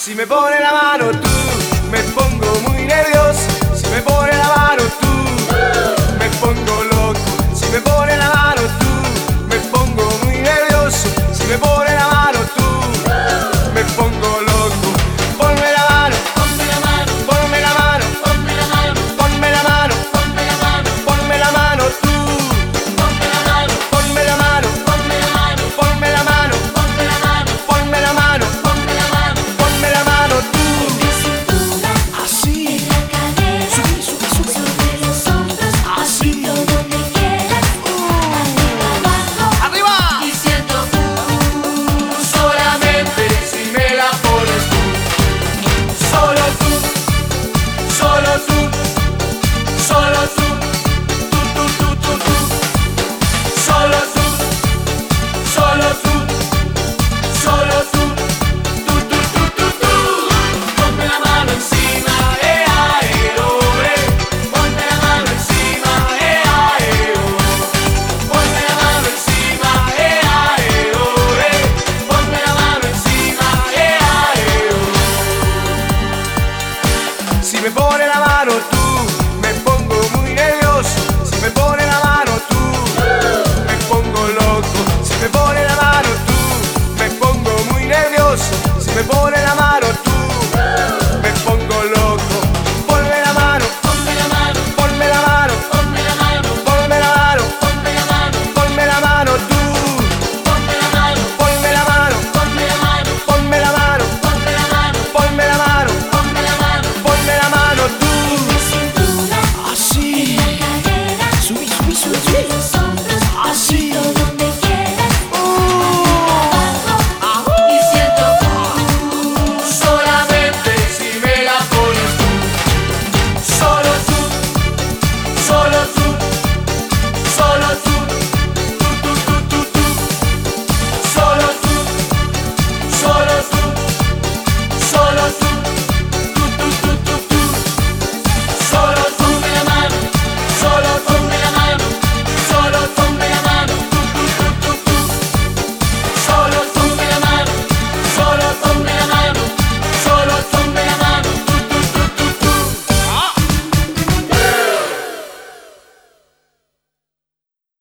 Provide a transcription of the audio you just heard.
Si me pone la mano tú, me pongo muy nervioso. Si me pone la mano tú, me pongo loco. Si me pone la mano tú, me pongo muy nervioso. Si me pone la mano tú, me pongo loco. Ponme la mano, ponme la mano, ponme la mano, ponme la mano, ponme la mano, ponme la mano, ponme la mano tú, ponme la mano, ponme la mano, ponme la mano, ponme la mano, ponme la mano, ponme la mano, ponme la mano, ponme la mano tú. Así, En la cadera, subí, subí, subí. sobre los hombros, Así, donde quieras, arriba, abajo, arriba. diciendo Solamente si me la pones tú. Solo tú, solo tú, solo tú. Tú. Solo tú, solo tú, solo tú. Tú. Ponme la mano encima, ponme la mano encima, ponme la mano encima, ponme la mano encima, Si me pone la mano tú,